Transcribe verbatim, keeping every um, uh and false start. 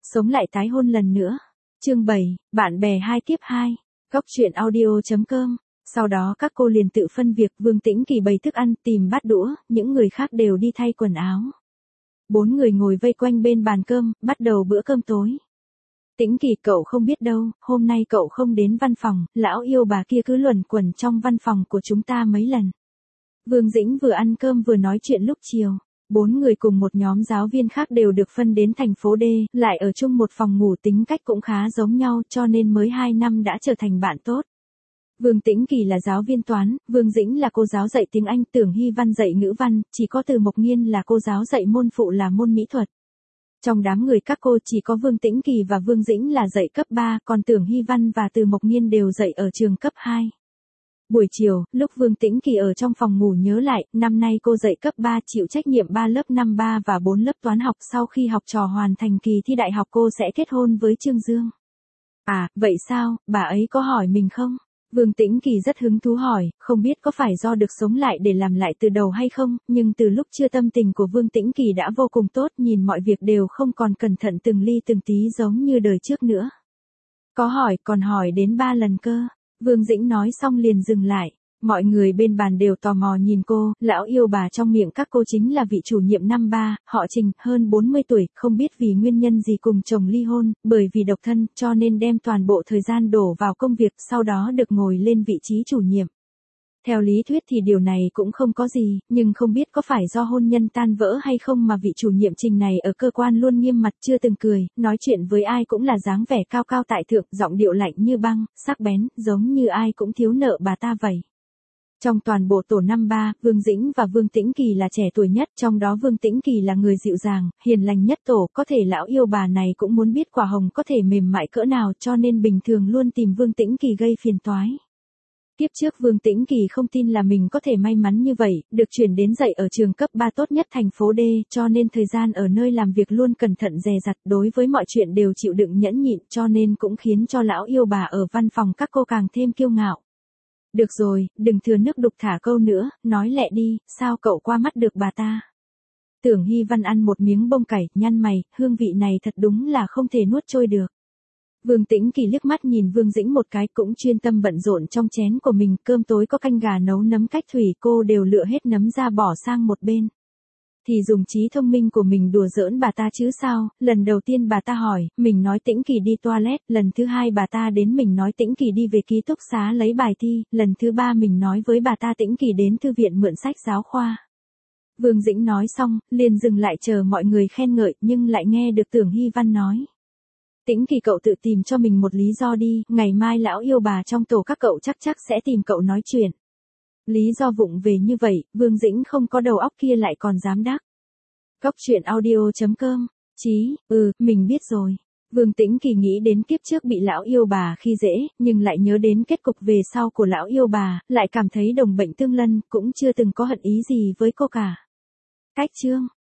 Sống lại tái hôn lần nữa. Chương bảy, bạn bè hai tiếp hai. Góc truyện audio chấm com. Sau đó các cô liền tự phân việc, Vương Tĩnh Kỳ bày thức ăn, tìm bát đũa, những người khác đều đi thay quần áo. Bốn người ngồi vây quanh bên bàn cơm, bắt đầu bữa cơm tối. Tĩnh Kỳ, cậu không biết đâu, hôm nay cậu không đến văn phòng, lão yêu bà kia cứ luẩn quẩn trong văn phòng của chúng ta mấy lần. Vương Dĩnh vừa ăn cơm vừa nói chuyện lúc chiều. Bốn người cùng một nhóm giáo viên khác đều được phân đến thành phố D, lại ở chung một phòng ngủ, tính cách cũng khá giống nhau, cho nên mới hai năm đã trở thành bạn tốt. Vương Tĩnh Kỳ là giáo viên toán, Vương Dĩnh là cô giáo dạy tiếng Anh, Tưởng Hy Văn dạy ngữ văn, chỉ có Từ Mộc Nghiên là cô giáo dạy môn phụ là môn mỹ thuật. Trong đám người các cô chỉ có Vương Tĩnh Kỳ và Vương Dĩnh là dạy cấp ba, còn Tưởng Hy Văn và Từ Mộc Nghiên đều dạy ở trường cấp hai. Buổi chiều, lúc Vương Tĩnh Kỳ ở trong phòng ngủ nhớ lại, năm nay cô dạy cấp ba, chịu trách nhiệm ba lớp năm ba và bốn lớp toán học, sau khi học trò hoàn thành kỳ thi đại học cô sẽ kết hôn với Trương Dương. À, vậy sao, bà ấy có hỏi mình không? Vương Tĩnh Kỳ rất hứng thú hỏi, không biết có phải do được sống lại để làm lại từ đầu hay không, nhưng từ lúc chưa tâm tình của Vương Tĩnh Kỳ đã vô cùng tốt, nhìn mọi việc đều không còn cẩn thận từng ly từng tí giống như đời trước nữa. Có hỏi, còn hỏi đến ba lần cơ. Vương Dĩnh nói xong liền dừng lại. Mọi người bên bàn đều tò mò nhìn cô, lão yêu bà trong miệng các cô chính là vị chủ nhiệm năm ba, họ Trình, hơn bốn mươi tuổi, không biết vì nguyên nhân gì cùng chồng ly hôn, bởi vì độc thân, cho nên đem toàn bộ thời gian đổ vào công việc, sau đó được ngồi lên vị trí chủ nhiệm. Theo lý thuyết thì điều này cũng không có gì, nhưng không biết có phải do hôn nhân tan vỡ hay không mà vị chủ nhiệm Trình này ở cơ quan luôn nghiêm mặt, chưa từng cười, nói chuyện với ai cũng là dáng vẻ cao cao tại thượng, giọng điệu lạnh như băng, sắc bén, giống như ai cũng thiếu nợ bà ta vậy. Trong toàn bộ tổ năm ba, Vương Dĩnh và Vương Tĩnh Kỳ là trẻ tuổi nhất, trong đó Vương Tĩnh Kỳ là người dịu dàng, hiền lành nhất tổ, có thể lão yêu bà này cũng muốn biết quả hồng có thể mềm mại cỡ nào, cho nên bình thường luôn tìm Vương Tĩnh Kỳ gây phiền toái. Tiếp trước Vương Tĩnh Kỳ không tin là mình có thể may mắn như vậy, được chuyển đến dạy ở trường cấp ba tốt nhất thành phố D, cho nên thời gian ở nơi làm việc luôn cẩn thận dè dặt, đối với mọi chuyện đều chịu đựng nhẫn nhịn, cho nên cũng khiến cho lão yêu bà ở văn phòng các cô càng thêm kiêu ngạo. Được rồi, đừng thừa nước đục thả câu nữa, nói lẹ đi, sao cậu qua mắt được bà ta? Tưởng Hy Văn ăn một miếng bông cải, nhăn mày, hương vị này thật đúng là không thể nuốt trôi được. Vương Tĩnh Kỳ liếc mắt nhìn Vương Dĩnh một cái, cũng chuyên tâm bận rộn trong chén của mình, cơm tối có canh gà nấu nấm cách thủy, cô đều lựa hết nấm ra bỏ sang một bên. Thì dùng trí thông minh của mình đùa giỡn bà ta chứ sao, lần đầu tiên bà ta hỏi, mình nói Tĩnh Kỳ đi toilet, lần thứ hai bà ta đến mình nói Tĩnh Kỳ đi về ký túc xá lấy bài thi, lần thứ ba mình nói với bà ta Tĩnh Kỳ đến thư viện mượn sách giáo khoa. Vương Dĩnh nói xong, liền dừng lại chờ mọi người khen ngợi, nhưng lại nghe được Tưởng Hy Văn nói. Tĩnh Kỳ, cậu tự tìm cho mình một lý do đi, ngày mai lão yêu bà trong tổ các cậu chắc chắc sẽ tìm cậu nói chuyện. Lý do vụng về như vậy, Vương Dĩnh không có đầu óc kia lại còn dám đắc. Góc truyện audio chấm com. Chí, ừ, mình biết rồi. Vương Tĩnh Kỳ nghĩ đến kiếp trước bị lão yêu bà khi dễ, nhưng lại nhớ đến kết cục về sau của lão yêu bà, lại cảm thấy đồng bệnh tương lân, cũng chưa từng có hận ý gì với cô cả. Cách chương.